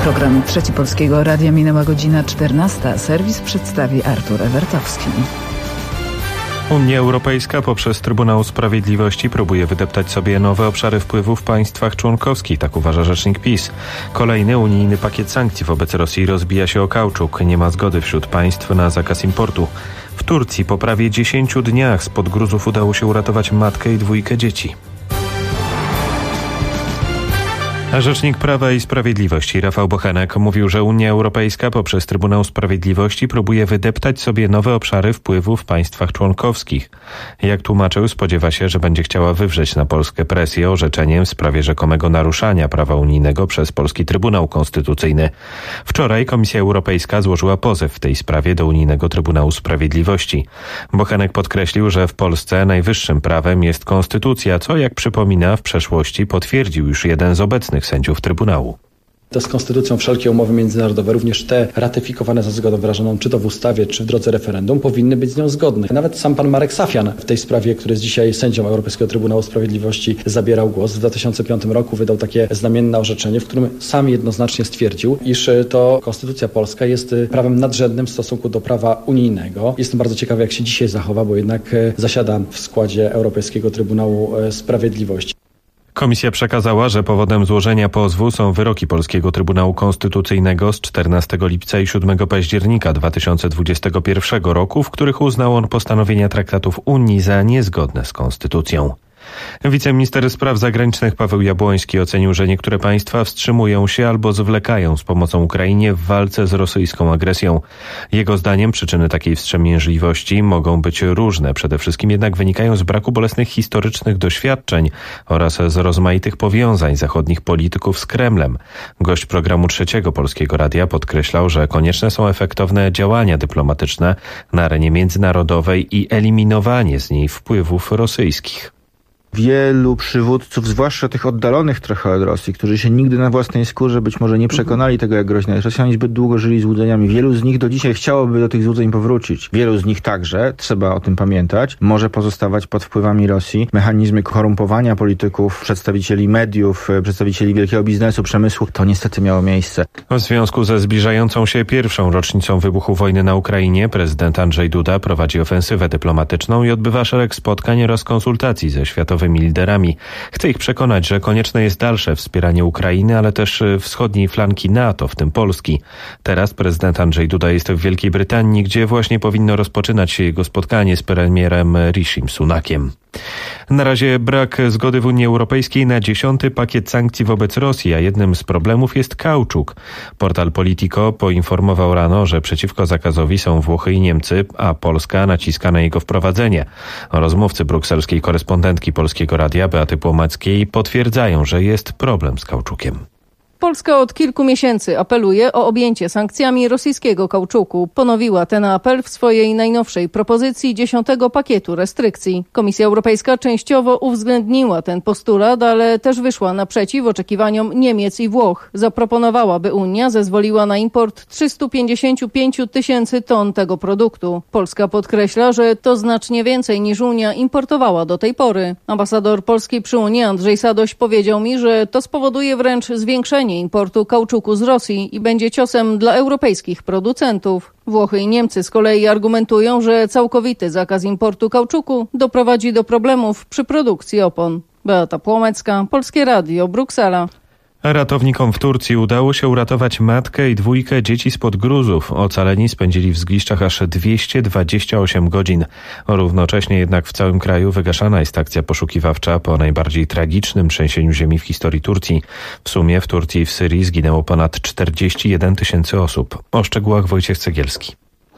Program Trzeci Polskiego Radia, minęła godzina 14. Serwis przedstawi Artur Ewertowski. Unia Europejska poprzez Trybunał Sprawiedliwości próbuje wydeptać sobie nowe obszary wpływu w państwach członkowskich, tak uważa rzecznik PiS. Kolejny unijny pakiet sankcji wobec Rosji rozbija się o kauczuk. Nie ma zgody wśród państw na zakaz importu. W Turcji po prawie 10 dniach spod gruzów udało się uratować matkę i 2 dzieci. A rzecznik Prawa i Sprawiedliwości Rafał Bochenek mówił, że Unia Europejska poprzez Trybunał Sprawiedliwości próbuje wydeptać sobie nowe obszary wpływu w państwach członkowskich. Jak tłumaczył, spodziewa się, że będzie chciała wywrzeć na Polskę presję orzeczeniem w sprawie rzekomego naruszania prawa unijnego przez polski Trybunał Konstytucyjny. Wczoraj Komisja Europejska złożyła pozew w tej sprawie do Unijnego Trybunału Sprawiedliwości. Bochenek podkreślił, że w Polsce najwyższym prawem jest konstytucja, co, jak przypomina, w przeszłości potwierdził już jeden z obecnych sędziów Trybunału. To z konstytucją wszelkie umowy międzynarodowe, również te ratyfikowane za zgodą wyrażoną czy to w ustawie, czy w drodze referendum, powinny być z nią zgodne. Nawet sam pan Marek Safian w tej sprawie, który jest dzisiaj sędzią Europejskiego Trybunału Sprawiedliwości, zabierał głos. W 2005 roku wydał takie znamienne orzeczenie, w którym sam jednoznacznie stwierdził, iż to konstytucja polska jest prawem nadrzędnym w stosunku do prawa unijnego. Jestem bardzo ciekawy, jak się dzisiaj zachowa, bo jednak zasiada w składzie Europejskiego Trybunału Sprawiedliwości. Komisja przekazała, że powodem złożenia pozwu są wyroki Polskiego Trybunału Konstytucyjnego z 14 lipca i 7 października 2021 roku, w których uznał on postanowienia traktatów Unii za niezgodne z konstytucją. Wiceminister spraw zagranicznych Paweł Jabłoński ocenił, że niektóre państwa wstrzymują się albo zwlekają z pomocą Ukrainie w walce z rosyjską agresją. Jego zdaniem przyczyny takiej wstrzemięźliwości mogą być różne, przede wszystkim jednak wynikają z braku bolesnych historycznych doświadczeń oraz z rozmaitych powiązań zachodnich polityków z Kremlem. Gość programu Trzeciego Polskiego Radia podkreślał, że konieczne są efektowne działania dyplomatyczne na arenie międzynarodowej i eliminowanie z niej wpływów rosyjskich. Wielu przywódców, zwłaszcza tych oddalonych trochę od Rosji, którzy się nigdy na własnej skórze być może nie przekonali tego, jak groźna jest Rosja, oni zbyt długo żyli złudzeniami. Wielu z nich do dzisiaj chciałoby do tych złudzeń powrócić. Wielu z nich także, trzeba o tym pamiętać, może pozostawać pod wpływami Rosji. Mechanizmy korumpowania polityków, przedstawicieli mediów, przedstawicieli wielkiego biznesu, przemysłu, to niestety miało miejsce. W związku ze zbliżającą się pierwszą rocznicą wybuchu wojny na Ukrainie prezydent Andrzej Duda prowadzi ofensywę dyplomatyczną i odbywa szereg spotkań oraz konsultacji ze światowymi liderami. Chce ich przekonać, że konieczne jest dalsze wspieranie Ukrainy, ale też wschodniej flanki NATO, w tym Polski. Teraz prezydent Andrzej Duda jest w Wielkiej Brytanii, gdzie właśnie powinno rozpoczynać się jego spotkanie z premierem Rishim Sunakiem. Na razie brak zgody w Unii Europejskiej na 10. pakiet sankcji wobec Rosji, a jednym z problemów jest kauczuk. Portal Politico poinformował rano, że przeciwko zakazowi są Włochy i Niemcy, a Polska naciska na jego wprowadzenie. Rozmówcy brukselskiej korespondentki Polskiego Radia Beaty Płomackiej potwierdzają, że jest problem z kauczukiem. Polska od kilku miesięcy apeluje o objęcie sankcjami rosyjskiego kauczuku. Ponowiła ten apel w swojej najnowszej propozycji 10. pakietu restrykcji. Komisja Europejska częściowo uwzględniła ten postulat, ale też wyszła naprzeciw oczekiwaniom Niemiec i Włoch. Zaproponowała, by Unia zezwoliła na import 355 000 ton tego produktu. Polska podkreśla, że to znacznie więcej niż Unia importowała do tej pory. Ambasador Polski przy Unii Andrzej Sadoś powiedział mi, że to spowoduje wręcz zwiększenie importu kauczuku z Rosji i będzie ciosem dla europejskich producentów. Włochy i Niemcy z kolei argumentują, że całkowity zakaz importu kauczuku doprowadzi do problemów przy produkcji opon. Beata Płomecka, Polskie Radio, Bruksela. Ratownikom w Turcji udało się uratować matkę i 2 dzieci spod gruzów. Ocaleni spędzili w zgliszczach aż 228 godzin. Równocześnie jednak w całym kraju wygaszana jest akcja poszukiwawcza po najbardziej tragicznym trzęsieniu ziemi w historii Turcji. W sumie w Turcji i w Syrii zginęło ponad 41 000 osób. O szczegółach Wojciech Cegielski.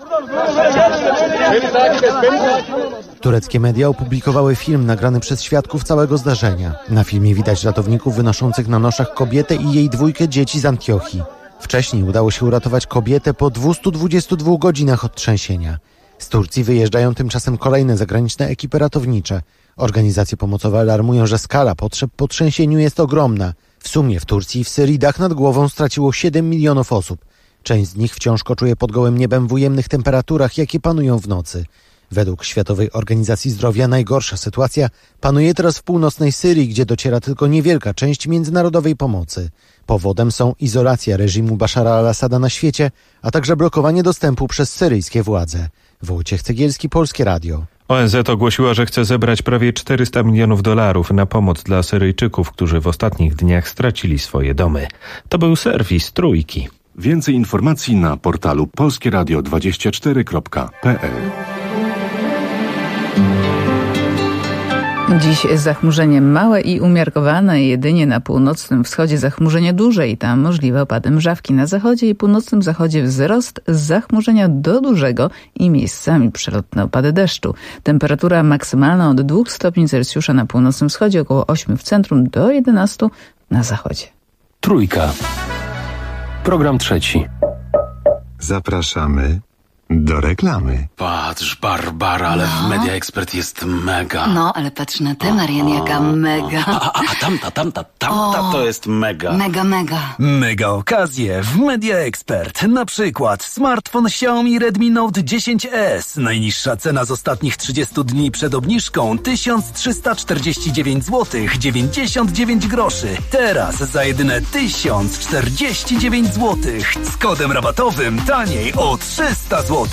Tureckie media opublikowały film nagrany przez świadków całego zdarzenia. Na filmie widać ratowników wynoszących na noszach kobietę i jej 2 dzieci z Antiochii. Wcześniej udało się uratować kobietę po 222 godzinach od trzęsienia. Z Turcji wyjeżdżają tymczasem kolejne zagraniczne ekipy ratownicze. Organizacje pomocowe alarmują, że skala potrzeb po trzęsieniu jest ogromna. W sumie w Turcji i w Syrii dach nad głową straciło 7 milionów osób. Część z nich wciąż koczuje pod gołym niebem w ujemnych temperaturach, jakie panują w nocy. Według Światowej Organizacji Zdrowia najgorsza sytuacja panuje teraz w północnej Syrii, gdzie dociera tylko niewielka część międzynarodowej pomocy. Powodem są izolacja reżimu Bashara al-Assada na świecie, a także blokowanie dostępu przez syryjskie władze. Wojciech Cegielski, Polskie Radio. ONZ ogłosiła, że chce zebrać prawie $400 milionów na pomoc dla Syryjczyków, którzy w ostatnich dniach stracili swoje domy. To był serwis Trójki. Więcej informacji na portalu polskieradio24.pl. Dziś zachmurzenie małe i umiarkowane, jedynie na północnym wschodzie zachmurzenie duże i tam możliwe opady mrzawki. Na zachodzie i północnym zachodzie wzrost z zachmurzenia do dużego i miejscami przelotne opady deszczu. Temperatura maksymalna od 2 stopni Celsjusza na północnym wschodzie, około 8 w centrum, do 11 na zachodzie. Trójka. Program trzeci. Zapraszamy do reklamy. Patrz, Barbara, ale w Media Expert jest mega. No, ale patrz na tę, Marian, jaka mega. A tamta to jest mega. Mega. Mega okazje w Media Expert. Na przykład smartfon Xiaomi Redmi Note 10S. Najniższa cena z ostatnich 30 dni przed obniżką 1349 zł 99 groszy. Teraz za jedyne 1049 zł. Z kodem rabatowym taniej o 300 zł.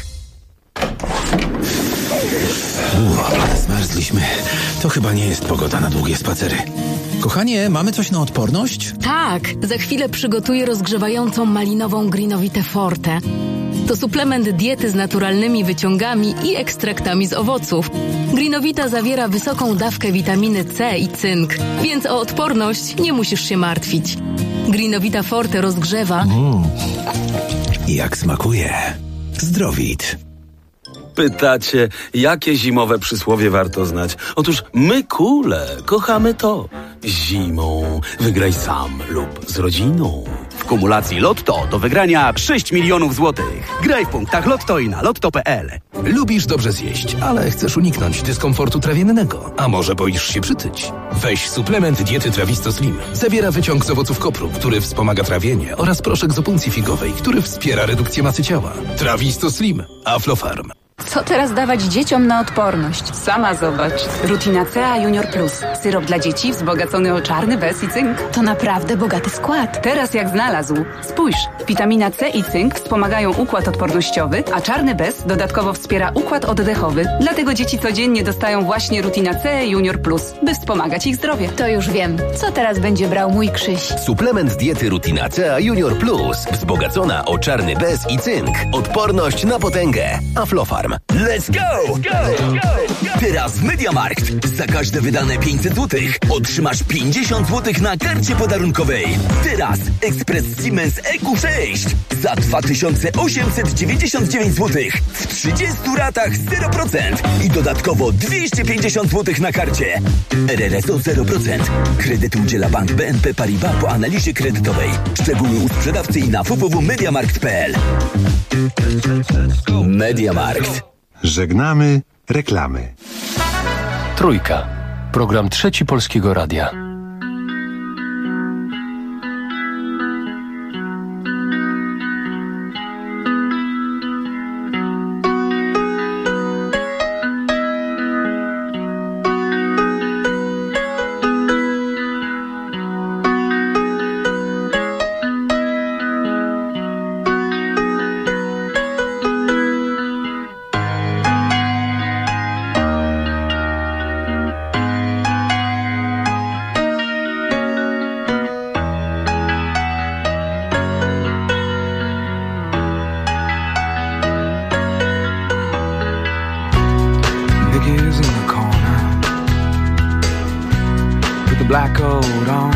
Ale zmarzliśmy. To chyba nie jest pogoda na długie spacery. Kochanie, mamy coś na odporność? Tak, za chwilę przygotuję rozgrzewającą malinową Greenowitę Forte. To suplement diety z naturalnymi wyciągami i ekstraktami z owoców. Greenowita zawiera wysoką dawkę witaminy C i cynk, więc o odporność nie musisz się martwić. Greenowita Forte rozgrzewa. Jak smakuje. Zdrowit. Pytacie, jakie zimowe przysłowie warto znać? Otóż my kule kochamy to. Zimą wygraj sam lub z rodziną. W kumulacji Lotto do wygrania 6 milionów złotych. Graj w punktach Lotto i na lotto.pl. Lubisz dobrze zjeść, ale chcesz uniknąć dyskomfortu trawiennego. A może boisz się przytyć? Weź suplement diety Trawisto Slim. Zawiera wyciąg z owoców kopru, który wspomaga trawienie, oraz proszek z opuncji figowej, który wspiera redukcję masy ciała. Trawisto Slim. Aflofarm. Co teraz dawać dzieciom na odporność? Sama zobacz. Rutina C Junior Plus. Syrop dla dzieci wzbogacony o czarny bez i cynk. To naprawdę bogaty skład. Teraz jak znalazł. Spójrz, witamina C i cynk wspomagają układ odpornościowy, a czarny bez dodatkowo wspiera układ oddechowy. Dlatego dzieci codziennie dostają właśnie Rutina C Junior Plus, by wspomagać ich zdrowie. To już wiem. Co teraz będzie brał mój Krzyś? Suplement diety Rutina C Junior Plus. Wzbogacona o czarny bez i cynk. Odporność na potęgę. Aflofarm. Let's go! Teraz w MediaMarkt za każde wydane 500 zł otrzymasz 50 zł na karcie podarunkowej. Teraz ekspres Siemens EQ6 za 2899 zł w 30 ratach 0% i dodatkowo 250 zł na karcie. RRSO 0%. Kredyt udziela Bank BNP Paribas po analizie kredytowej. Szczegóły u sprzedawcy i na www.mediamarkt.pl. MediaMarkt. Żegnamy reklamy. Trójka. Program trzeci Polskiego Radia. black coat on,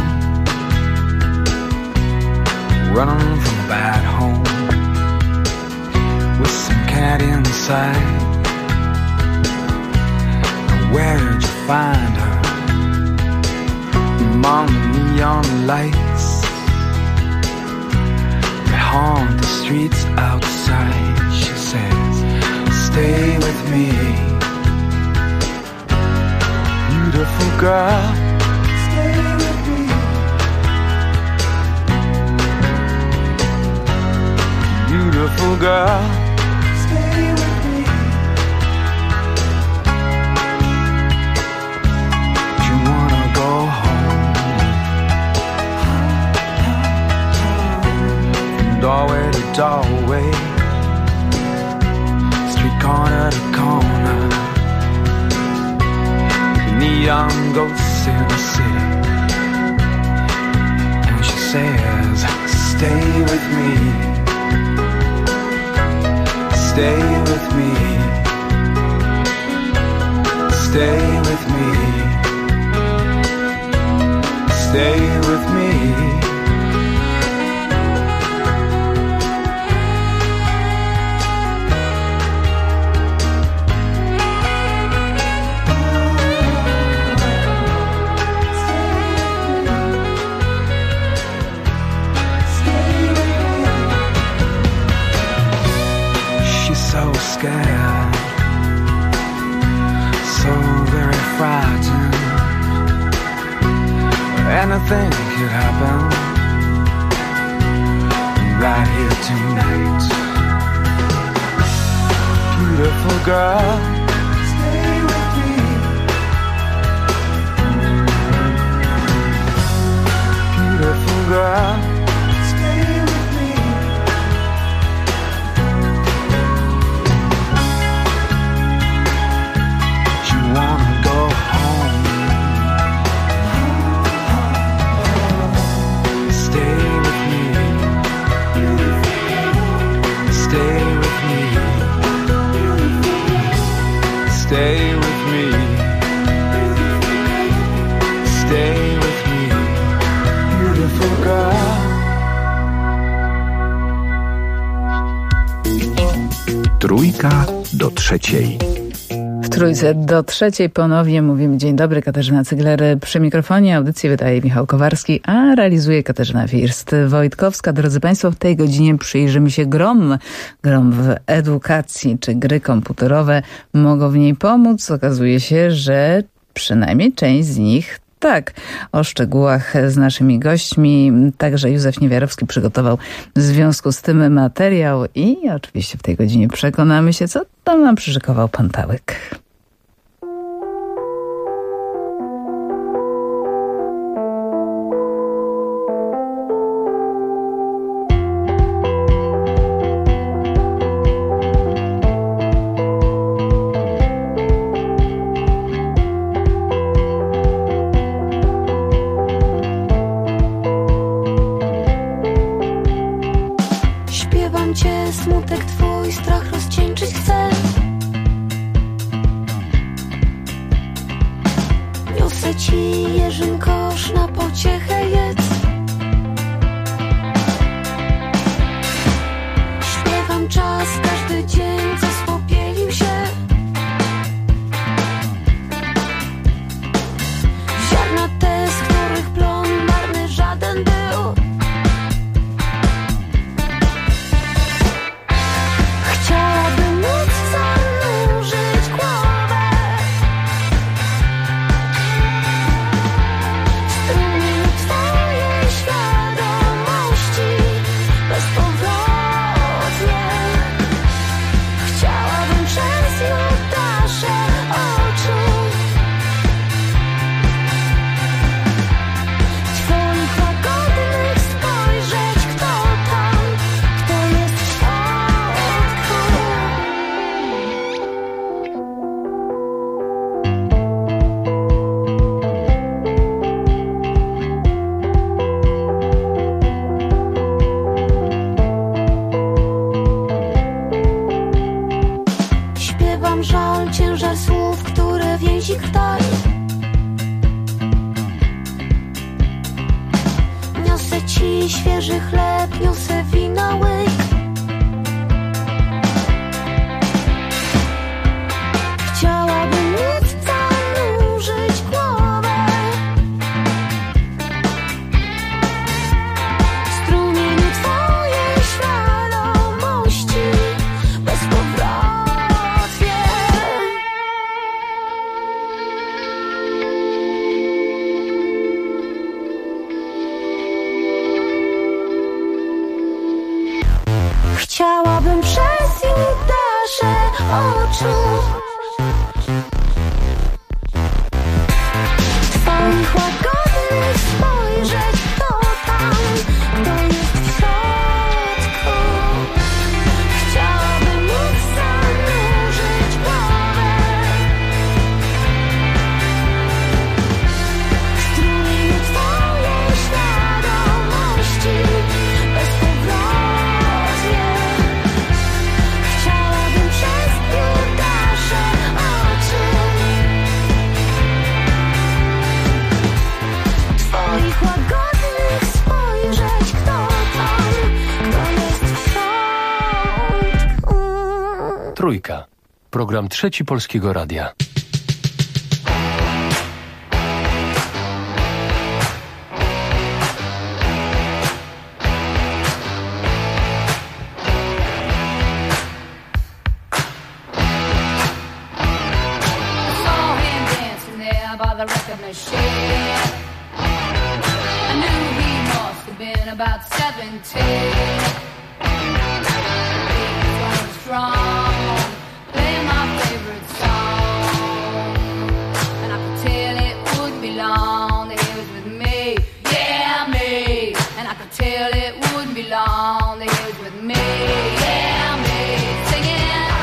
running from a bad home, with some cat inside. Where'd you find her? Among the neon lights that haunt the streets outside. She says, stay with me, beautiful girl. Beautiful girl, stay with me. doorway, street corner to corner, neon ghosts in the city. And she says, stay with me, stay with me, stay with me, stay with me. Scared, so very frightened. Anything could happen right here tonight. Beautiful girl, stay with me. Beautiful girl, stay with me. Wanna go home. Stay with me. Stay with me. Stay with me. Stay with me. Beautiful girl. Trójka do trzeciej. W Trójce do trzeciej ponownie mówimy dzień dobry. Katarzyna Cygler przy mikrofonie. Audycję wydaje Michał Kowarski, a realizuje Katarzyna First-Wojtkowska. Drodzy Państwo, w tej godzinie przyjrzymy się grom w edukacji. Czy gry komputerowe mogą w niej pomóc? Okazuje się, że przynajmniej część z nich tak. O szczegółach z naszymi gośćmi także Józef Niewiarowski przygotował w związku z tym materiał i oczywiście w tej godzinie przekonamy się, co tam nam przyszykował pan Tałek. Smutek twój, strach rozcieńczyć chcę. Niosę ci jeżyn kosz, na pociechę jedz. Śpiewam czas, każdy dzień, co spopielił się. Ziarna te, z których plon marny żaden był. Świeży chleb, niosę wina łyk. Chciałabym móc zanurzyć głowę w strumieniu twojej świadomości bezpowrotnie. Chciałabym przez nasze oczu twoich łagodnych spojrzeć, kto tam, kto jest w środku. Trójka. Program Trzeci Polskiego Radia. About 17, strong, play my favorite song, and I could tell it would be long that he was with me, yeah me, and I could tell it wouldn't be long that he was with me, yeah me, singing.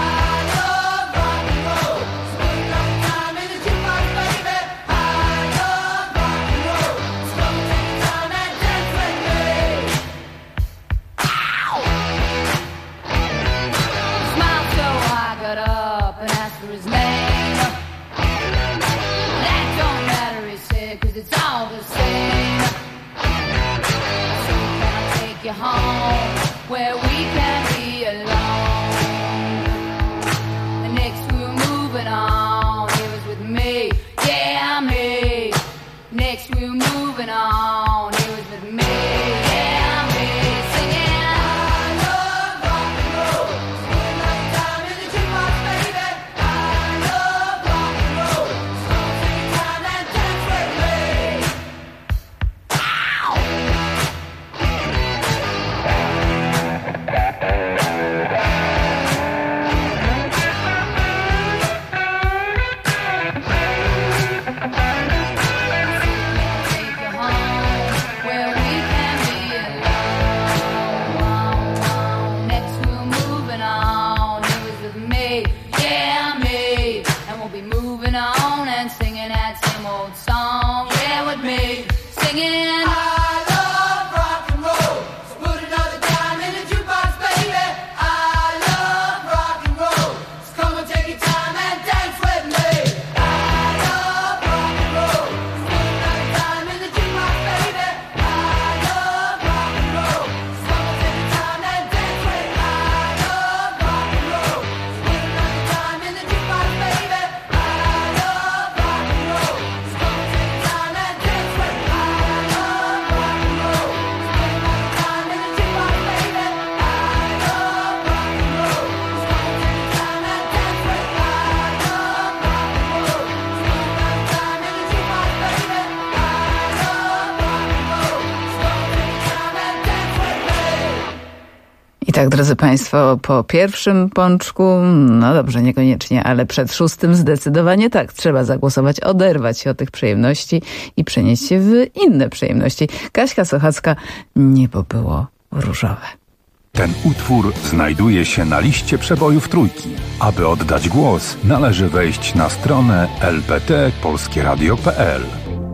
It's all the same. So can I take you home where we can be alone? The next we were moving on, he was with me, yeah me. Next we were moving on, he was with me, yeah me. Singing, I love rock and roll. Spend my time in the jukebox, baby. I love rock and roll. So take time and dance with me. Tak, drodzy Państwo, po pierwszym pączku, no dobrze, niekoniecznie, ale przed szóstym zdecydowanie tak. Trzeba zagłosować, oderwać się od tych przyjemności i przenieść się w inne przyjemności. Kaśka Sochacka, niebo było różowe. Ten utwór znajduje się na liście przebojów Trójki. Aby oddać głos, należy wejść na stronę lpt.polskieradio.pl.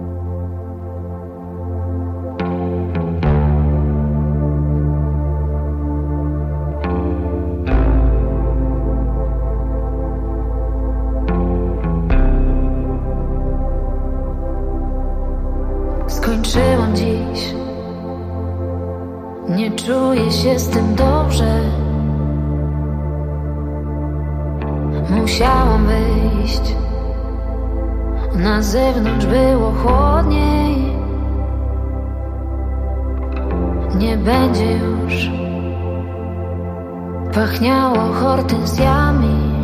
Skończyłam dziś. Nie czuję się z tym dobrze. Musiałam wyjść. Na zewnątrz było chłodniej. Nie będzie już. Pachniało hortensjami.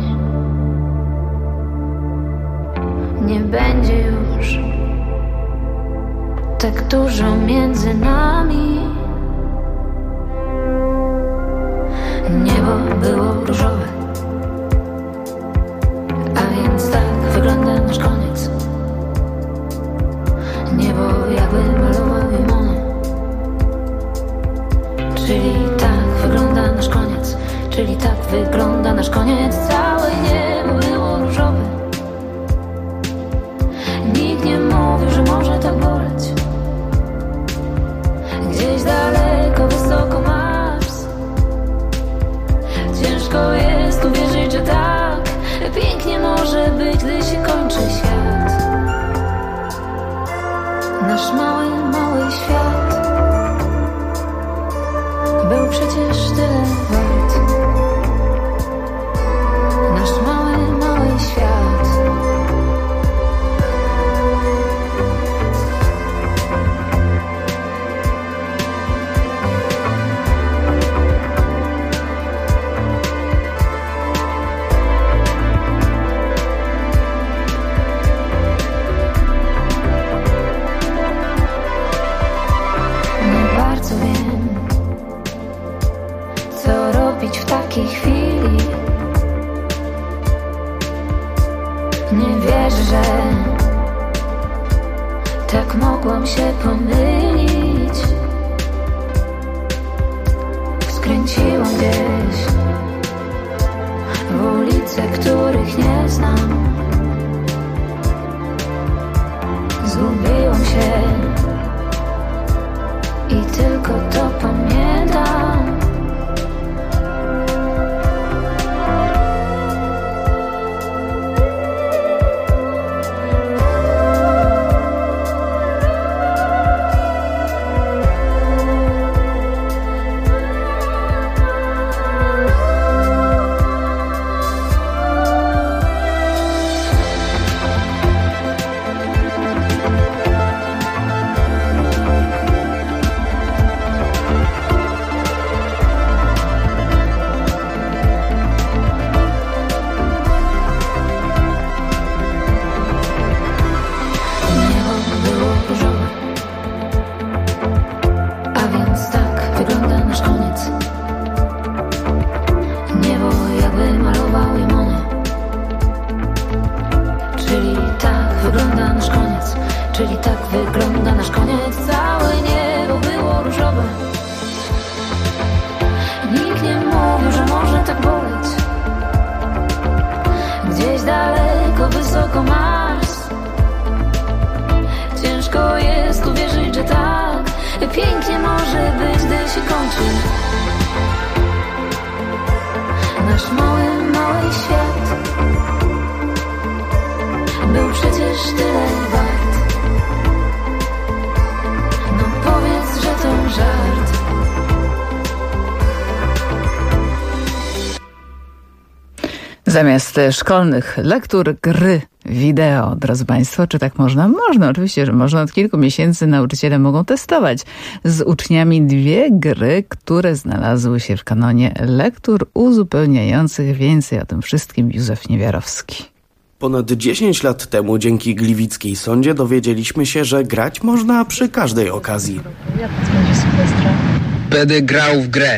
Nie będzie już. Tak dużo między nami. Niebo było różowe, a więc tak wygląda nasz koniec. Niebo jakby malował je Monet. Czyli tak wygląda nasz koniec. Czyli tak wygląda nasz koniec. Całe niebo było różowe. Nikt nie mówił, że może tak boleć. Gdzieś daleko, wysoko Mars. Ciężko jest uwierzyć, że tak pięknie może być, gdy się kończy świat. Nasz mały, mały świat był przecież tyle wart. takiej chwili nie wierzę, że tak mogłam się pomylić. Skręciłam gdzieś w ulice, których nie znam. Zgubiłam się i tylko to pamiętam. Czyli tak wygląda nasz koniec. Całe niebo było różowe. Nikt nie mówił, że może tak boleć. Gdzieś daleko, wysoko Mars. Ciężko jest uwierzyć, że tak pięknie może być, gdy się kończy. Nasz mały, mały świat był przecież tyle wart. No powiedz, że to żart. Zamiast szkolnych lektur, gry wideo, drodzy Państwo, czy tak można? Można, oczywiście, że można. Od kilku miesięcy nauczyciele mogą testować z uczniami 2 gry, które znalazły się w kanonie lektur uzupełniających. Więcej o tym wszystkim Józef Niewiarowski. Ponad 10 lat temu dzięki Gliwickiej Sondzie dowiedzieliśmy się, że grać można przy każdej okazji. Będę grał w grę.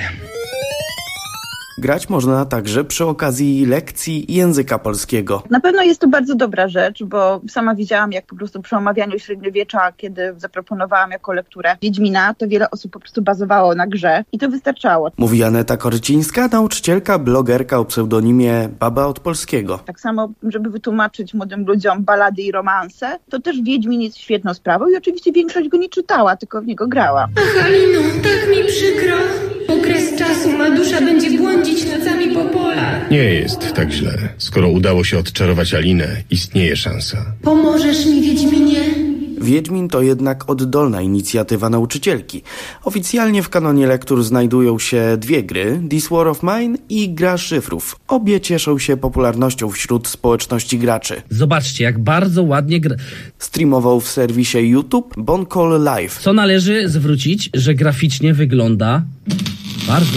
Grać można także przy okazji lekcji języka polskiego. Na pewno jest to bardzo dobra rzecz, bo sama widziałam, jak po prostu przy omawianiu średniowiecza, kiedy zaproponowałam jako lekturę Wiedźmina, to wiele osób po prostu bazowało na grze i to wystarczało. Mówi Aneta Korcińska, nauczycielka, blogerka o pseudonimie Baba od Polskiego. Tak samo, żeby wytłumaczyć młodym ludziom balady i romanse, to też Wiedźmin jest świetną sprawą i oczywiście większość go nie czytała, tylko w niego grała. Ach, Alino, tak mi przykro. Okres czasu ma dusza będzie błądzić nocami po polach. Nie jest tak źle. Skoro udało się odczarować Alinę, istnieje szansa. Pomożesz mi, Wiedźminie? Wiedźmin to jednak oddolna inicjatywa nauczycielki. Oficjalnie w kanonie lektur znajdują się 2 gry, This War of Mine i Gra Szyfrów. Obie cieszą się popularnością wśród społeczności graczy. Zobaczcie, jak bardzo ładnie streamował w serwisie YouTube Boncall Live. Co należy zwrócić, że graficznie wygląda bardzo.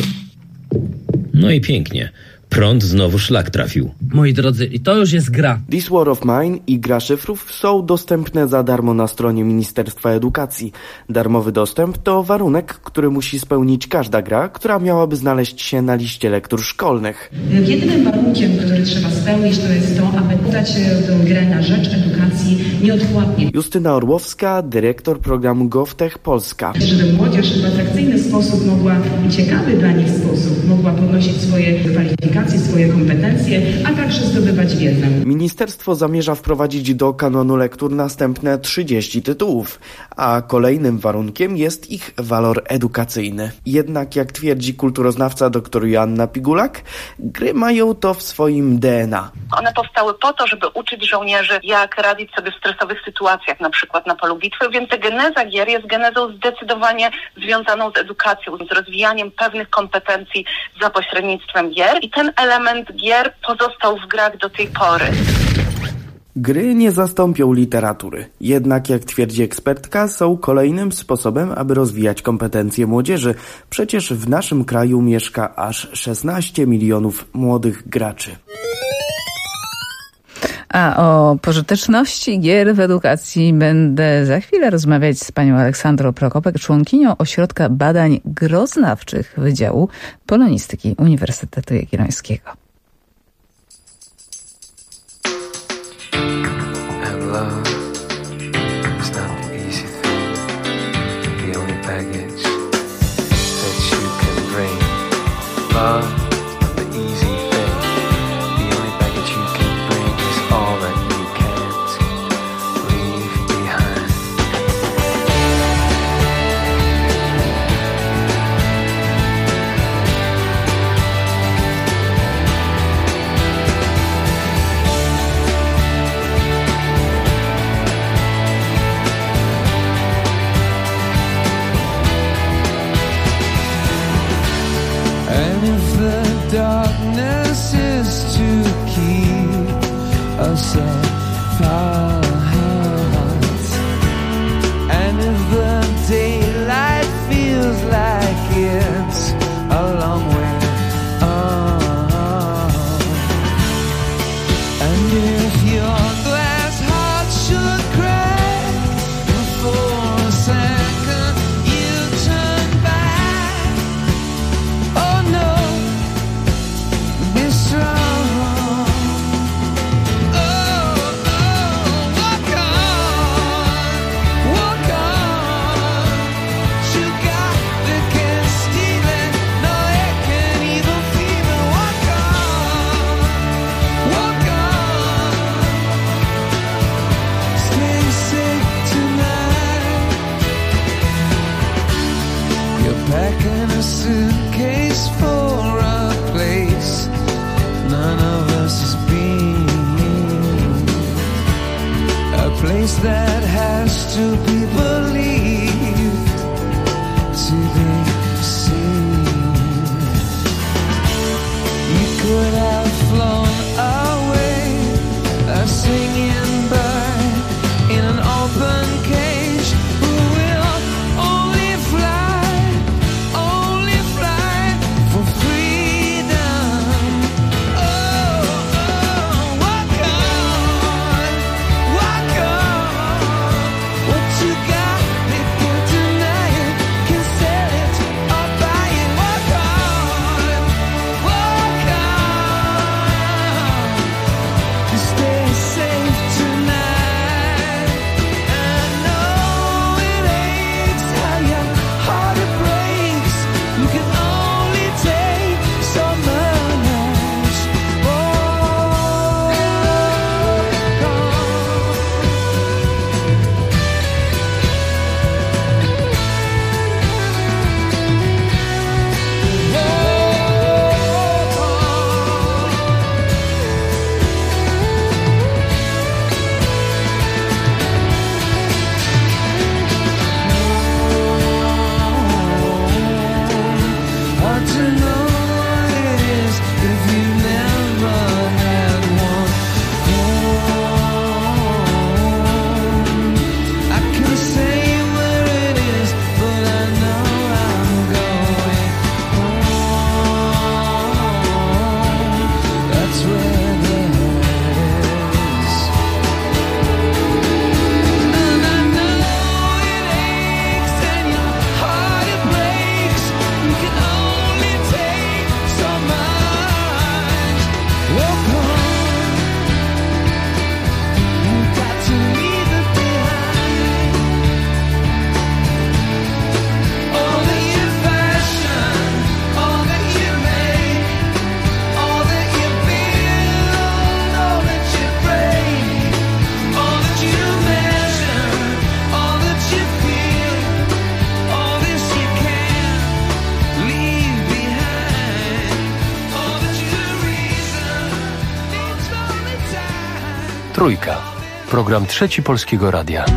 No i pięknie. Prąd znowu szlak trafił. Moi drodzy, i to już jest gra. This War of Mine i Gra Szyfrów są dostępne za darmo na stronie Ministerstwa Edukacji. Darmowy dostęp to warunek, który musi spełnić każda gra, która miałaby znaleźć się na liście lektur szkolnych. Jedynym warunkiem, który trzeba spełnić, to jest to, aby podać tę grę na rzecz edukacji nieodpłatnie. Justyna Orłowska, dyrektor programu GovTech Polska. Żeby młodzież w atrakcyjny sposób mogła, ciekawy dla nich sposób, mogła podnosić swoje kwalifikacje, swoje kompetencje, a także zdobywać wiedzę. Ministerstwo zamierza wprowadzić do kanonu lektur następne 30 tytułów, a kolejnym warunkiem jest ich walor edukacyjny. Jednak, jak twierdzi kulturoznawca dr Joanna Pigulak, gry mają to w swoim DNA. One powstały po to, żeby uczyć żołnierzy, jak radzić sobie w stresowych sytuacjach, na przykład na polu bitwy, więc geneza gier jest genezą zdecydowanie związaną z edukacją, z rozwijaniem pewnych kompetencji za pośrednictwem gier i ten element gier pozostał w grach do tej pory. Gry nie zastąpią literatury. Jednak, jak twierdzi ekspertka, są kolejnym sposobem, aby rozwijać kompetencje młodzieży. Przecież w naszym kraju mieszka aż 16 milionów młodych graczy. A o pożyteczności gier w edukacji będę za chwilę rozmawiać z panią Aleksandrą Prokopek, członkinią Ośrodka Badań Groznawczych Wydziału Polonistyki Uniwersytetu Jagiellońskiego. Darkness is to keep us apart, and if the daylight feels like it's a long way on, and if your glass heart should crack for a second, you turn back. Oh no, be strong. Packing a suitcase for a place none of us has been, a place that has to be believed to be seen. You could have flown away, a singing bird in an open cage who will only fly for freedom. Oh, oh, walk on, walk on. What you got, they can't deny it, can sell it or buy it. Walk on, to stay safe tonight. I know it aches, how your heart it breaks. You can only take so much. Hard to know what it is if you never had one. I can say where it is, but I know I'm going home. That's where the heart is. And I know it aches and your heart it breaks. You can only take so much. Walk on, you got to leave it behind. All that you fashion, all that you make, all that you build, all that you break, all that you measure, all that you feel, all this you can't leave behind. All that you reason needs only time. Trójka. Program Trzeci Polskiego Radia.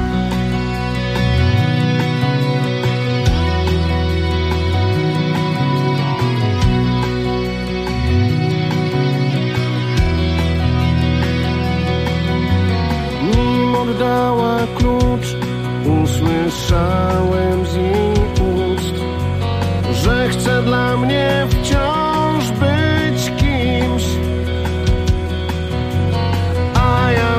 Nim oddała klucz, usłyszałem z jej ust, że chce dla mnie wciąż być kimś, a ja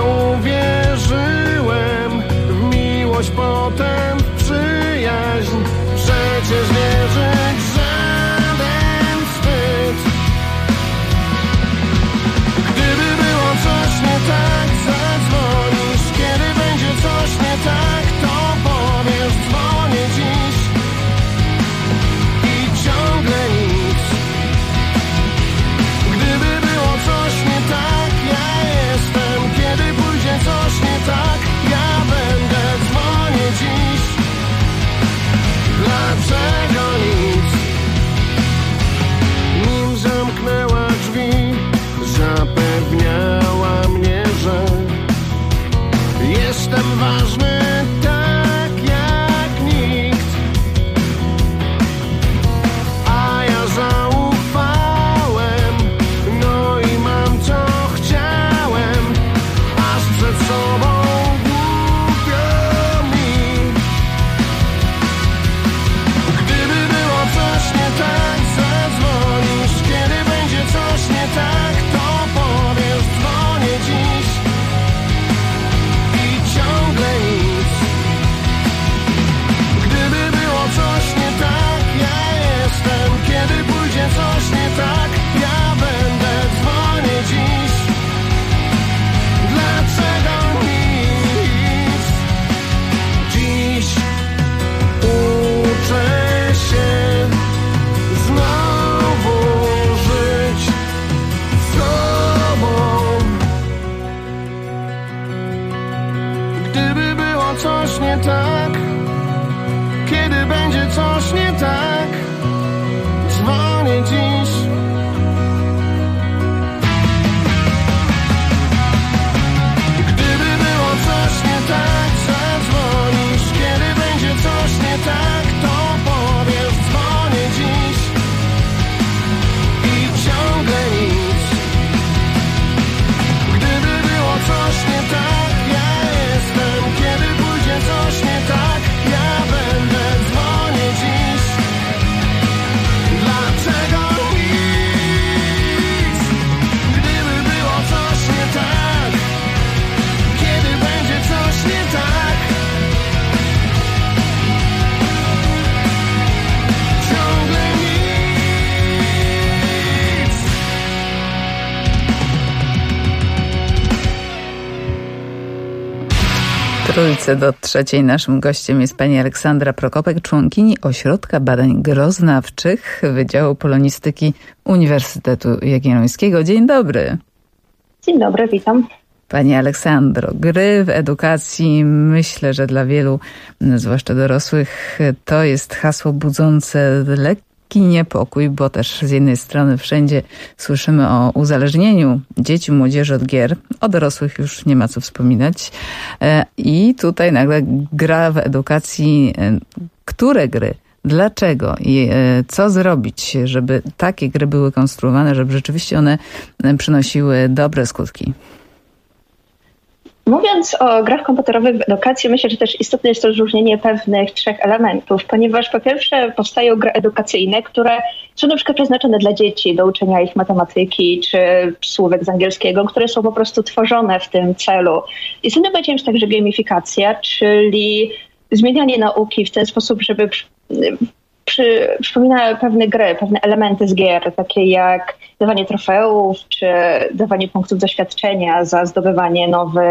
Trójce do trzeciej naszym gościem jest pani Aleksandra Prokopek, członkini Ośrodka Badań Groznawczych Wydziału Polonistyki Uniwersytetu Jagiellońskiego. Dzień dobry. Dzień dobry, witam. Pani Aleksandro, gry w edukacji, myślę, że dla wielu, zwłaszcza dorosłych, to jest hasło budzące lekki niepokój, bo też z jednej strony wszędzie słyszymy o uzależnieniu dzieci, młodzieży od gier, o dorosłych już nie ma co wspominać. I tutaj nagle gra w edukacji, które gry? Dlaczego i co zrobić, żeby takie gry były konstruowane, żeby rzeczywiście one przynosiły dobre skutki? Mówiąc o grach komputerowych w edukacji, myślę, że też istotne jest to rozróżnienie pewnych trzech elementów, ponieważ po pierwsze powstają gry edukacyjne, które są na przykład przeznaczone dla dzieci, do uczenia ich matematyki czy słówek z angielskiego, które są po prostu tworzone w tym celu. Istotnym będzie już także gamifikacja, czyli zmienianie nauki w ten sposób, żeby przypominały pewne gry, pewne elementy z gier, takie jak dawanie trofeów, czy dawanie punktów doświadczenia za zdobywanie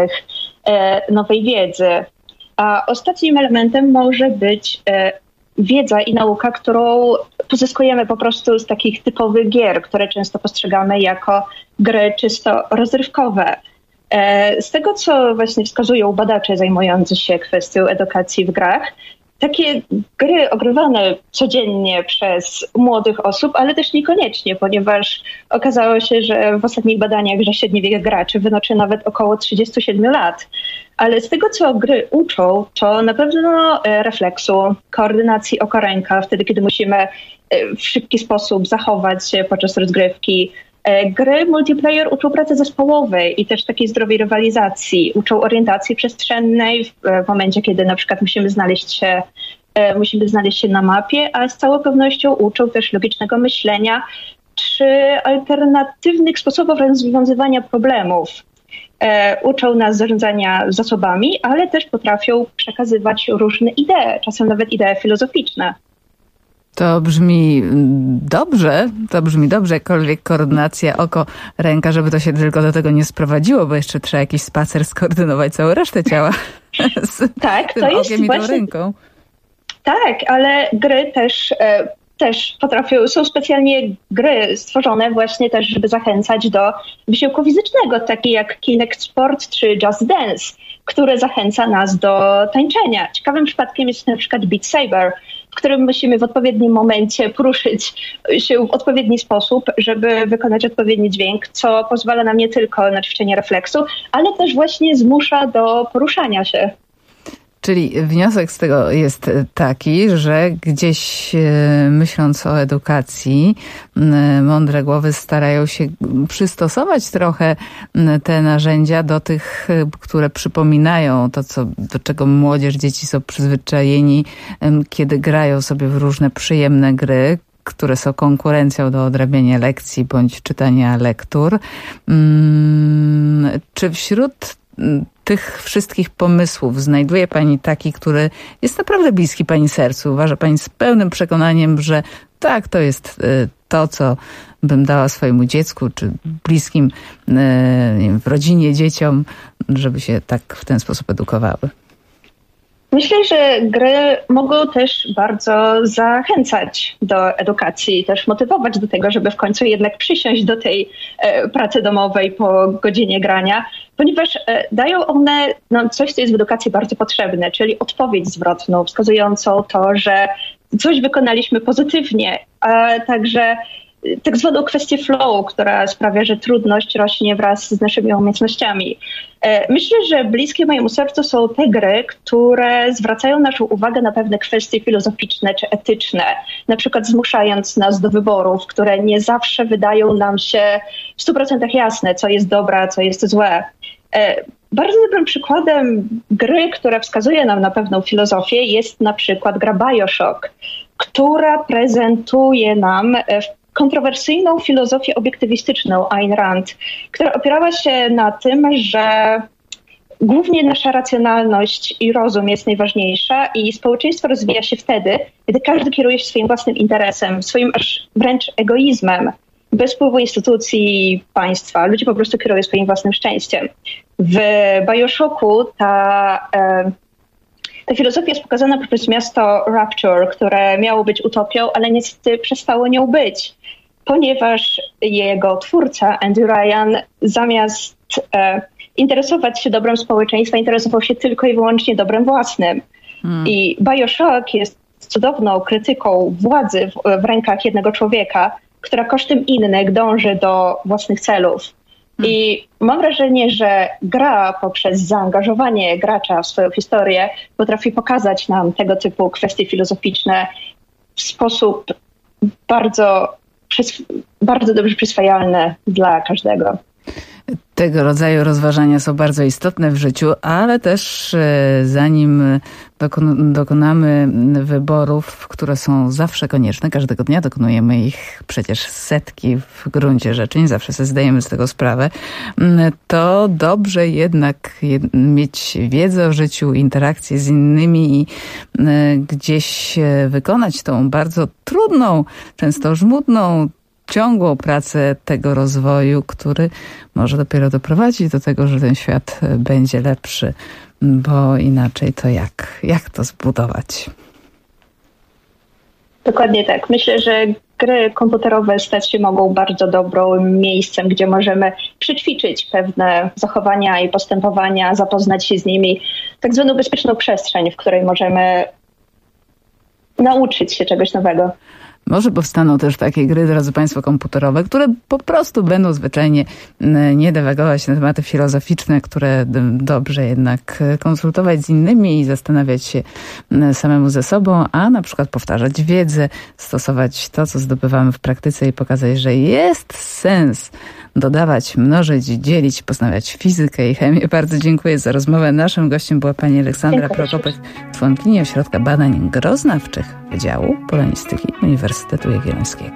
nowej wiedzy. A ostatnim elementem może być wiedza i nauka, którą pozyskujemy po prostu z takich typowych gier, które często postrzegamy jako gry czysto rozrywkowe. Z tego, co właśnie wskazują badacze zajmujący się kwestią edukacji w grach, takie gry ogrywane codziennie przez młodych osób, ale też niekoniecznie, ponieważ okazało się, że w ostatnich badaniach, że średni wiek graczy wynosi nawet około 37 lat. Ale z tego, co gry uczą, to na pewno refleksu, koordynacji oka-ręka, wtedy, kiedy musimy w szybki sposób zachować się podczas rozgrywki. Gry multiplayer uczą pracy zespołowej i też takiej zdrowej rywalizacji. Uczą orientacji przestrzennej w momencie, kiedy na przykład musimy znaleźć się na mapie, a z całą pewnością uczą też logicznego myślenia czy alternatywnych sposobów rozwiązywania problemów. Uczą nas zarządzania zasobami, ale też potrafią przekazywać różne idee, czasem nawet idee filozoficzne. To brzmi dobrze, jakkolwiek koordynacja oko-ręka, żeby to się tylko do tego nie sprowadziło, bo jeszcze trzeba jakiś spacer skoordynować całą resztę ciała z tak, tym to okiem i tą ręką. Tak, ale gry też potrafią, są specjalnie gry stworzone właśnie też, żeby zachęcać do wysiłku fizycznego, takie jak Kinect Sport czy Just Dance, które zachęca nas do tańczenia. Ciekawym przypadkiem jest na przykład Beat Saber, w którym musimy w odpowiednim momencie poruszyć się w odpowiedni sposób, żeby wykonać odpowiedni dźwięk, co pozwala nam nie tylko na ćwiczenie refleksu, ale też właśnie zmusza do poruszania się. Czyli wniosek z tego jest taki, że gdzieś myśląc o edukacji, mądre głowy starają się przystosować trochę te narzędzia do tych, które przypominają to, do czego młodzież, dzieci są przyzwyczajeni, kiedy grają sobie w różne przyjemne gry, które są konkurencją do odrabiania lekcji bądź czytania lektur. Czy wśród tych wszystkich pomysłów znajduje pani taki, który jest naprawdę bliski pani sercu? Uważa pani z pełnym przekonaniem, że tak, to jest to, co bym dała swojemu dziecku, czy bliskim w rodzinie dzieciom, żeby się tak w ten sposób edukowały? Myślę, że gry mogą też bardzo zachęcać do edukacji, też motywować do tego, żeby w końcu jednak przysiąść do tej pracy domowej po godzinie grania, ponieważ dają one coś, co jest w edukacji bardzo potrzebne, czyli odpowiedź zwrotną, wskazującą to, że coś wykonaliśmy pozytywnie, a także tak zwaną kwestię flow, która sprawia, że trudność rośnie wraz z naszymi umiejętnościami. Myślę, że bliskie mojemu sercu są te gry, które zwracają naszą uwagę na pewne kwestie filozoficzne czy etyczne, na przykład zmuszając nas do wyborów, które nie zawsze wydają nam się w 100% jasne, co jest dobre, a co jest złe. Bardzo dobrym przykładem gry, która wskazuje nam na pewną filozofię, jest na przykład gra BioShock, która prezentuje nam kontrowersyjną filozofię obiektywistyczną Ayn Rand, która opierała się na tym, że głównie nasza racjonalność i rozum jest najważniejsza i społeczeństwo rozwija się wtedy, gdy każdy kieruje się swoim własnym interesem, swoim aż wręcz egoizmem. bez wpływu instytucji państwa. Ludzie po prostu kierują swoim własnym szczęściem. W Bioshocku ta filozofia jest pokazana poprzez miasto Rapture, które miało być utopią, ale niestety przestało nią być, ponieważ jego twórca, Andy Ryan, zamiast interesować się dobrem społeczeństwa, interesował się tylko i wyłącznie dobrem własnym. I Bioshock jest cudowną krytyką władzy w rękach jednego człowieka, która kosztem innych dąży do własnych celów. I mam wrażenie, że gra poprzez zaangażowanie gracza w swoją historię potrafi pokazać nam tego typu kwestie filozoficzne w sposób bardzo dobrze przyswajalny dla każdego. Tego rodzaju rozważania są bardzo istotne w życiu, ale też zanim dokonamy wyborów, które są zawsze konieczne, każdego dnia dokonujemy ich przecież setki w gruncie rzeczy, nie zawsze sobie zdajemy z tego sprawę, to dobrze jednak mieć wiedzę o życiu, interakcję z innymi i gdzieś wykonać tą bardzo trudną, często żmudną, ciągłą pracę tego rozwoju, który może dopiero doprowadzić do tego, że ten świat będzie lepszy, bo inaczej to jak to zbudować? Dokładnie tak. Myślę, że gry komputerowe stać się mogą bardzo dobrym miejscem, gdzie możemy przećwiczyć pewne zachowania i postępowania, zapoznać się z nimi, tak zwaną bezpieczną przestrzeń, w której możemy nauczyć się czegoś nowego. Może powstaną też takie gry, drodzy Państwo, komputerowe, które po prostu będą zwyczajnie nie dywagować na tematy filozoficzne, które dobrze jednak konsultować z innymi i zastanawiać się samemu ze sobą, a na przykład powtarzać wiedzę, stosować to, co zdobywamy w praktyce i pokazać, że jest sens dodawać, mnożyć, dzielić, poznawać fizykę i chemię. Bardzo dziękuję za rozmowę. Naszym gościem była pani Aleksandra Prokopek, członkini Ośrodka Badań Groznawczych Wydziału Polonistyki Uniwersytetu Jagiellońskiego.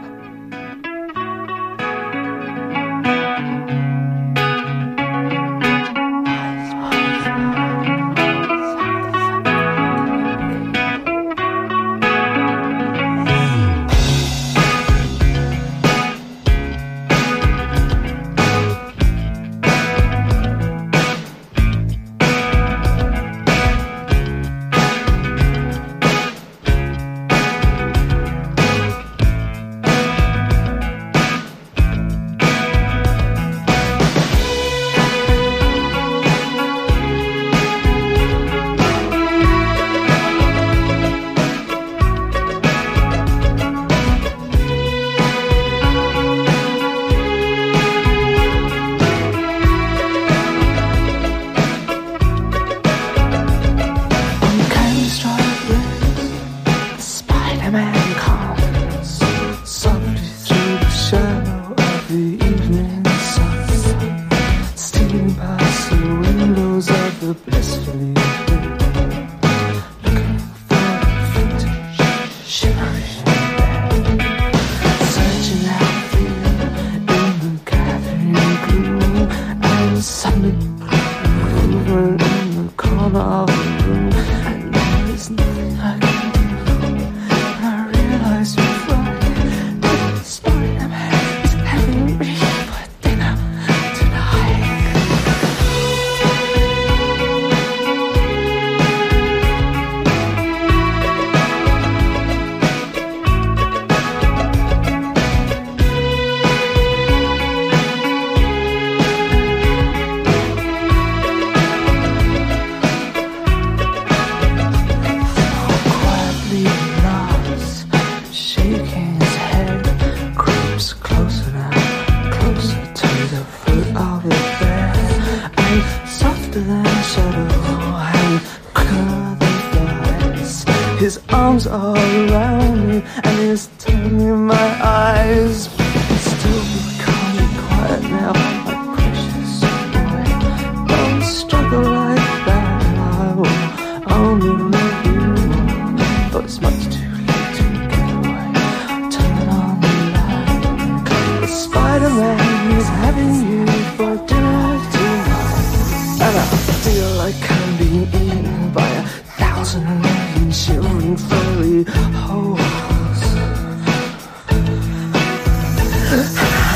His arms are around me and he's turning my eyes. Still calm and quiet now, my precious boy. Don't struggle like that, I will only love you. But it's much too late to get away. Turn on the light. The Spider-Man is having you for dinner tonight. And I feel like I'm being eaten by 1,000 million shivering furry holes.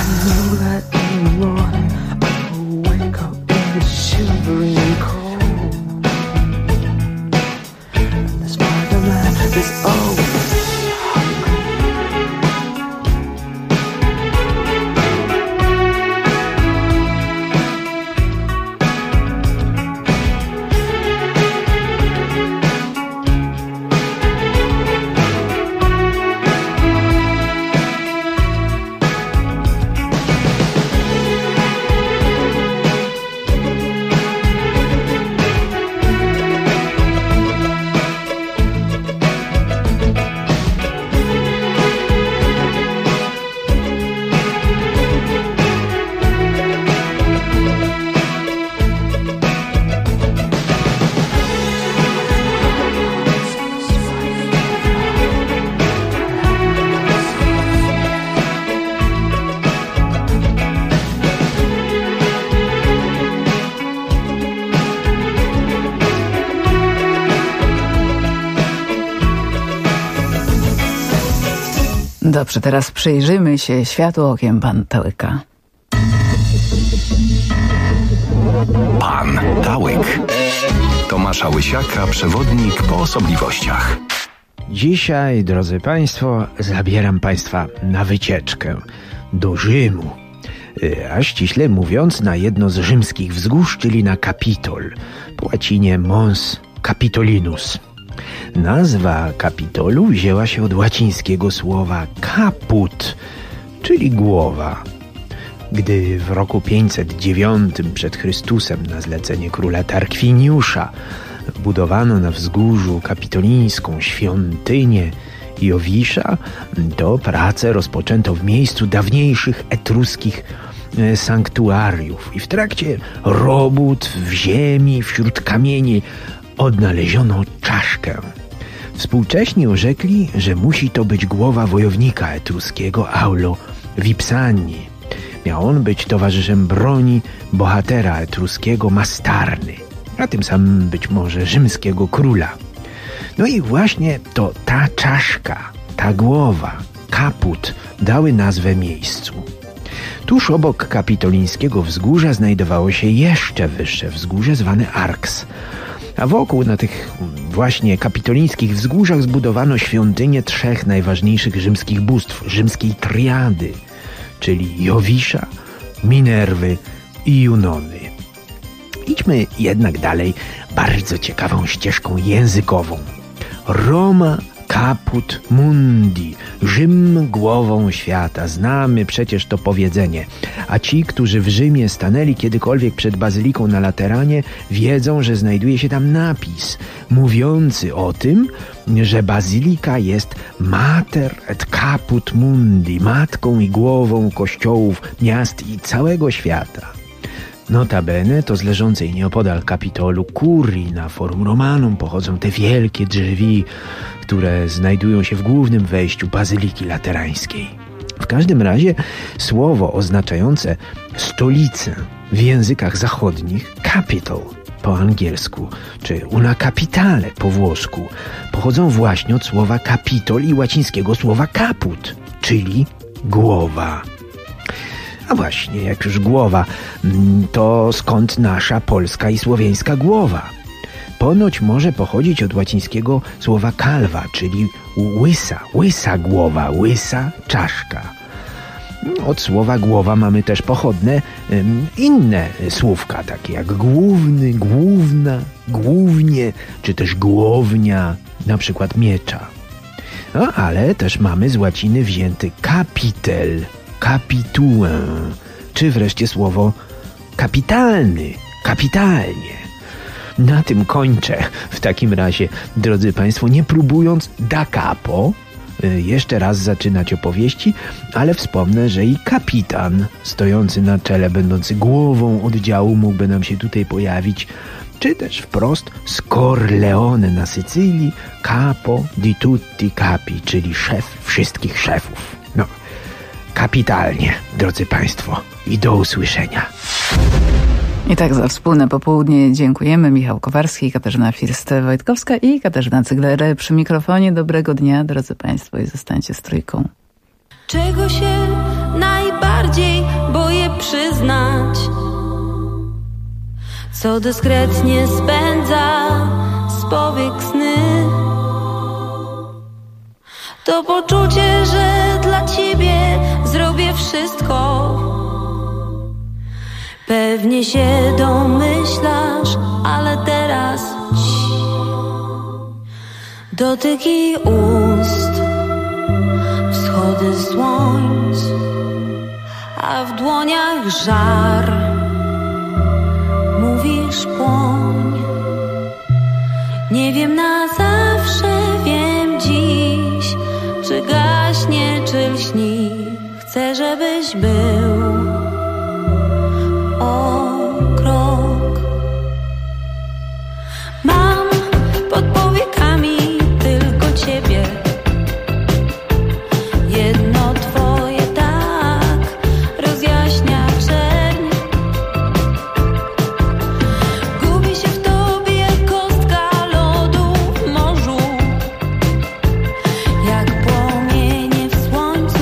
Dobrze, teraz przyjrzyjmy się światu okiem Pantałyka. Pan Tałyk. Tomasza Łysiaka, przewodnik po osobliwościach. Dzisiaj, drodzy Państwo, zabieram Państwa na wycieczkę do Rzymu. A ściśle mówiąc, na jedno z rzymskich wzgórz, czyli na Kapitol, po łacinie Mons Capitolinus. Nazwa Kapitolu wzięła się od łacińskiego słowa caput, czyli głowa. Gdy w roku 509 przed Chrystusem na zlecenie króla Tarkwiniusza budowano na wzgórzu kapitolińską świątynię Jowisza, to pracę rozpoczęto w miejscu dawniejszych etruskich sanktuariów i w trakcie robót w ziemi, wśród kamieni odnaleziono czaszkę. Współcześni orzekli, że musi to być głowa wojownika etruskiego Aulo Vipsanii. Miał on być towarzyszem broni bohatera etruskiego Mastarny, a tym samym być może rzymskiego króla. No i właśnie to ta czaszka, ta głowa, kaput, dały nazwę miejscu. Tuż obok kapitolińskiego wzgórza znajdowało się jeszcze wyższe wzgórze zwane Arks, a wokół na tych właśnie kapitolińskich wzgórzach zbudowano świątynię trzech najważniejszych rzymskich bóstw, rzymskiej triady, czyli Jowisza, Minerwy i Junony. Idźmy jednak dalej bardzo ciekawą ścieżką językową. Roma caput mundi, Rzym głową świata. Znamy przecież to powiedzenie. A ci, którzy w Rzymie stanęli kiedykolwiek przed bazyliką na Lateranie, wiedzą, że znajduje się tam napis mówiący o tym, że bazylika jest mater et caput mundi, matką i głową kościołów, miast i całego świata. Notabene to z leżącej nieopodal Kapitolu Curii na Forum Romanum pochodzą te wielkie drzwi, które znajdują się w głównym wejściu Bazyliki Laterańskiej. W każdym razie słowo oznaczające stolicę w językach zachodnich, capital po angielsku, czy una capitale po włosku, pochodzą właśnie od słowa kapitol i łacińskiego słowa caput, czyli głowa. A właśnie, jak już głowa, to skąd nasza polska i słowiańska głowa? Ponoć może pochodzić od łacińskiego słowa calva, czyli łysa głowa, łysa czaszka. Od słowa głowa mamy też pochodne inne słówka, takie jak główny, główna, głównie, czy też głownia, na przykład miecza. No, ale też mamy z łaciny wzięty capitel, capituę, czy wreszcie słowo kapitalny, kapitalnie. Na tym kończę. W takim razie, drodzy Państwo, nie próbując da capo jeszcze raz zaczynać opowieści, ale wspomnę, że i kapitan stojący na czele, będący głową oddziału mógłby nam się tutaj pojawić, czy też wprost Scorleone na Sycylii, capo di tutti capi, czyli szef wszystkich szefów. No, kapitalnie, drodzy Państwo, i do usłyszenia. I tak za wspólne popołudnie dziękujemy. Michał Kowarski, Katarzyna First-Wojtkowska i Katarzyna Cygler przy mikrofonie. Dobrego dnia, drodzy Państwo, i zostańcie z Trójką. Czego się najbardziej boję przyznać? Co dyskretnie spędza z powiek sny? To poczucie, że dla Ciebie zrobię wszystko. Pewnie się domyślasz, ale teraz dotyki ust, wschody słońc, a w dłoniach żar. Mówisz płoń, nie wiem na zawsze, wiem dziś, czy gaśnie, czy lśni. Chcę, żebyś był o krok. Mam pod powiekami tylko Ciebie. Jedno Twoje tak rozjaśnia czerń. Gubi się w Tobie kostka lodu w morzu, jak płomienie w słońcu.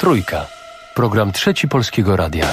Trójka. Program Trzeci Polskiego Radia.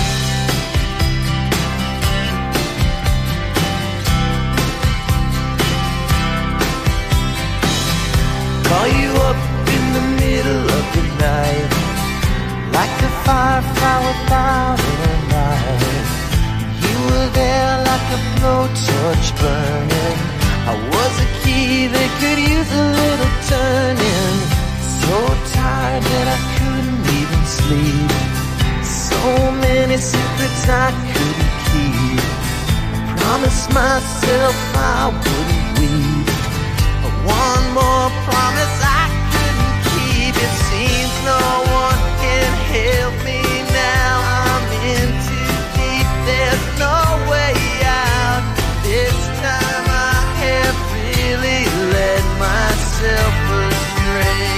Call you up in the middle of the night, like a firefly without a light. You were there like a blowtorch burning. I was a key that could use a little turning. So tired that I couldn't even sleep. So many secrets I couldn't keep. I promised myself I wouldn't weep. One more promise I couldn't keep. It seems no one can help me now. I'm in too deep. There's no way out. This time I have really led myself astray.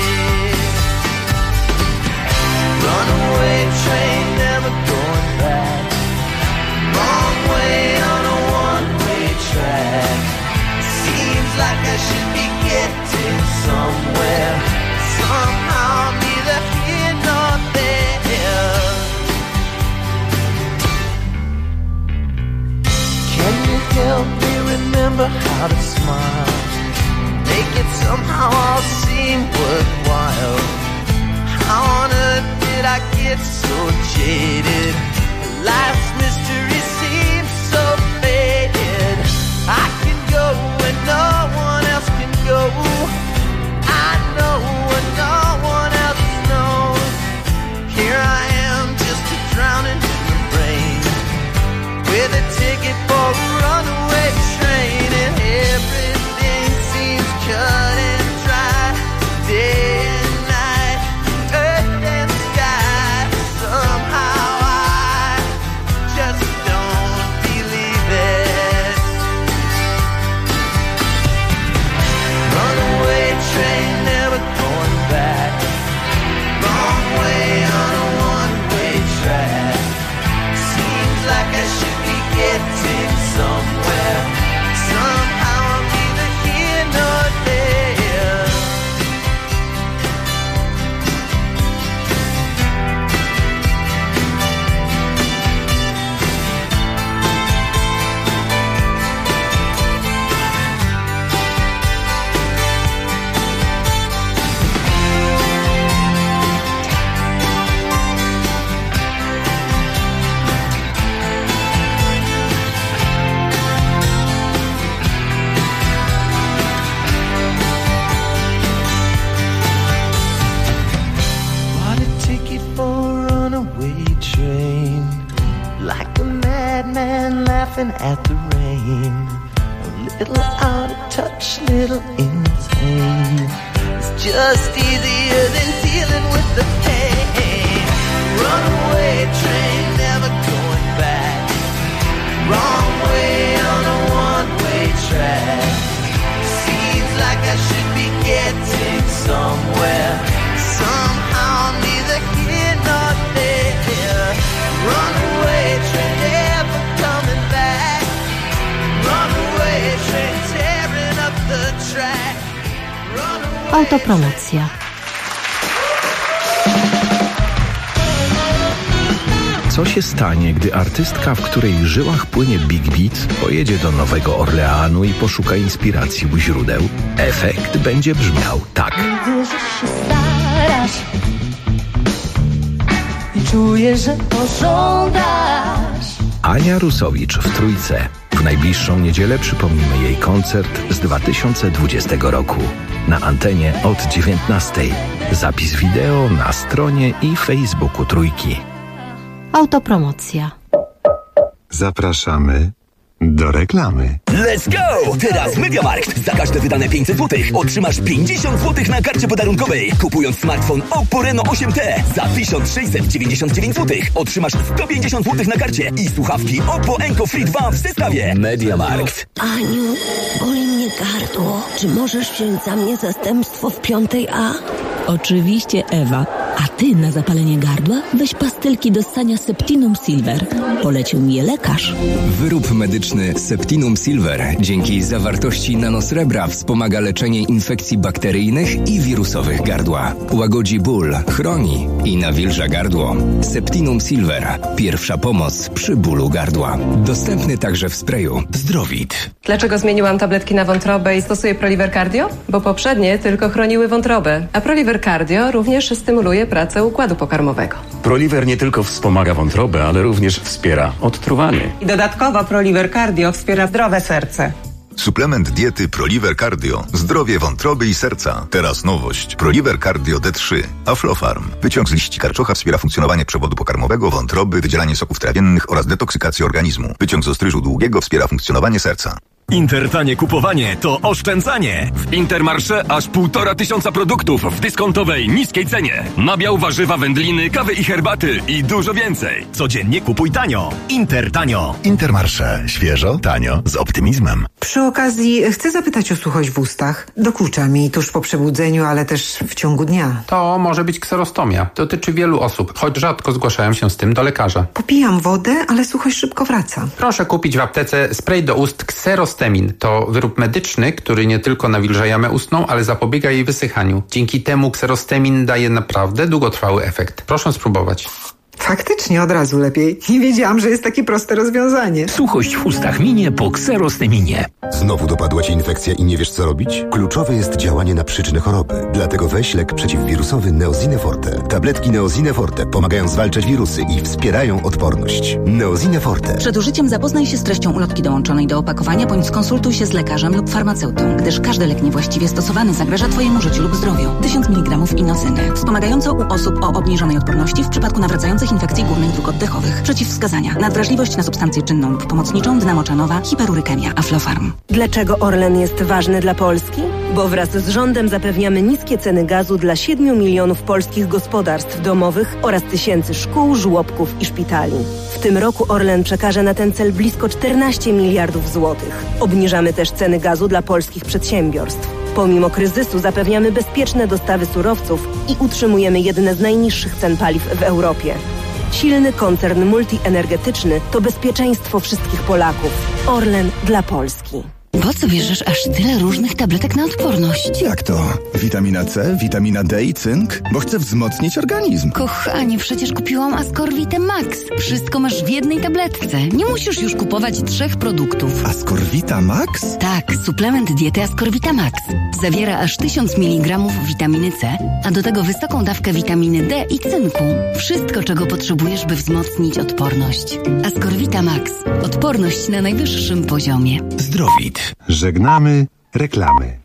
Runaway train, never going back. Wrong way on a one-way track. Seems like I should be getting somewhere. Somehow neither here nor there. Can you help me remember how to smile? Make it somehow all seem worthwhile. How on earth did I get so jaded? Life's mystery seems so faded. I can go when no one else can go. I know when no one else knows. Here I am just drowning in the rain, with a ticket for a runaway train. And everything seems cut and dry, day and night, earth and sky. Somehow I just don't believe it. Runaway train, never going back. Wrong way on a one-way track. Seems like I should be getting somewhere. Somehow I'm neither here nor there. Bought a ticket for a runaway train, like a madman laughing at the rain. A little out of touch, little insane. It's just easier than dealing with the pain. Runaway train, never going back. Wrong way on a one-way track. Seems like I should be getting somewhere. Somehow neither here nor there. Runaway train, never coming back. Runaway train, tearing up the track. Autopromocja. Co się stanie, gdy artystka, w której żyłach płynie Big Beat, pojedzie do Nowego Orleanu i poszuka inspiracji u źródeł? Efekt będzie brzmiał tak. Widzę, że się starasz i czuję, że pożądasz. Ania Rusowicz w Trójce. W najbliższą niedzielę przypomnimy jej koncert z 2020 roku. Na antenie od 19. Zapis wideo na stronie i Facebooku Trójki. Autopromocja. Zapraszamy do reklamy. Let's go! Teraz MediaMarkt. Za każde wydane 500 zł otrzymasz 50 zł na karcie podarunkowej. Kupując smartfon Oppo Reno 8T za 1699 zł otrzymasz 150 zł na karcie i słuchawki Oppo Enco Free 2 w zestawie. MediaMarkt. Aniu, boli mnie gardło. Czy możesz wziąć za mnie zastępstwo w 5A? Oczywiście, Ewa. A ty na zapalenie gardła weź pastylki do ssania Septinum Silver. Polecił mi je lekarz. Wyrób medyczny Septinum Silver dzięki zawartości nanosrebra wspomaga leczenie infekcji bakteryjnych i wirusowych gardła. Łagodzi ból, chroni i nawilża gardło. Septinum Silver. Pierwsza pomoc przy bólu gardła. Dostępny także w sprayu. Zdrowit. Dlaczego zmieniłam tabletki na wątrobę i stosuję Proliver Cardio? Bo poprzednie tylko chroniły wątrobę, a Proliver Cardio również stymuluje pracę układu pokarmowego. Proliver nie tylko wspomaga wątrobę, ale również wspiera odtruwanie. I dodatkowo Proliver Cardio wspiera zdrowe serce. Suplement diety Proliver Cardio. Zdrowie wątroby i serca. Teraz nowość. Proliver Cardio D3. Aflofarm. Wyciąg z liści karczocha wspiera funkcjonowanie przewodu pokarmowego, wątroby, wydzielanie soków trawiennych oraz detoksykację organizmu. Wyciąg z ostryżu długiego wspiera funkcjonowanie serca. Intertanie kupowanie to oszczędzanie. W Intermarché aż 1500 produktów w dyskontowej, niskiej cenie. Nabiał, warzywa, wędliny, kawy i herbaty i dużo więcej. Codziennie kupuj tanio. Intertanio. Intermarché. Świeżo, tanio, z optymizmem. Przy okazji chcę zapytać o suchość w ustach. Dokucza mi tuż po przebudzeniu, ale też w ciągu dnia. To może być kserostomia. Dotyczy wielu osób, choć rzadko zgłaszają się z tym do lekarza. Popijam wodę, ale suchość szybko wraca. Proszę kupić w aptece spray do ust Kserostemin. To wyrób medyczny, który nie tylko nawilża jamę ustną, ale zapobiega jej wysychaniu. Dzięki temu Kserostemin daje naprawdę długotrwały efekt. Proszę spróbować. Faktycznie od razu lepiej. Nie wiedziałam, że jest takie proste rozwiązanie. Suchość w ustach minie po Kserosteminie. Znowu dopadła Cię infekcja i nie wiesz co robić? Kluczowe jest działanie na przyczynę choroby. Dlatego weź lek przeciwwirusowy Neosine Forte. Tabletki Neosine Forte pomagają zwalczać wirusy i wspierają odporność. Neosine Forte. Przed użyciem zapoznaj się z treścią ulotki dołączonej do opakowania, bądź skonsultuj się z lekarzem lub farmaceutą, gdyż każdy lek niewłaściwie stosowany zagraża Twojemu życiu lub zdrowiu. 1000 mg inocyny. Wspomagająco u osób o obniżonej odporności w przypadku nawracających infekcji górnych dróg oddechowych. Przeciwwskazania: nadwrażliwość na substancję czynną lub pomocniczą, dynamo-czanowa, hiperurykemia. Aflofarm. Dlaczego Orlen jest ważny dla Polski? Bo wraz z rządem zapewniamy niskie ceny gazu dla 7 milionów polskich gospodarstw domowych oraz tysięcy szkół, żłobków i szpitali. W tym roku Orlen przekaże na ten cel blisko 14 miliardów złotych. Obniżamy też ceny gazu dla polskich przedsiębiorstw. Pomimo kryzysu zapewniamy bezpieczne dostawy surowców i utrzymujemy jedne z najniższych cen paliw w Europie. Silny koncern multienergetyczny to bezpieczeństwo wszystkich Polaków. Orlen dla Polski. Po co bierzesz aż tyle różnych tabletek na odporność? Jak to? Witamina C, witamina D i cynk? Bo chcę wzmocnić organizm. Kochanie, przecież kupiłam Ascorvite Max. Wszystko masz w jednej tabletce. Nie musisz już kupować 3 produktów. Ascorvita Max? Tak, suplement diety Ascorvita Max. Zawiera aż 1000 mg witaminy C, a do tego wysoką dawkę witaminy D i cynku. Wszystko, czego potrzebujesz, by wzmocnić odporność. Ascorvita Max. Odporność na najwyższym poziomie. Zdrowit. Żegnamy reklamy.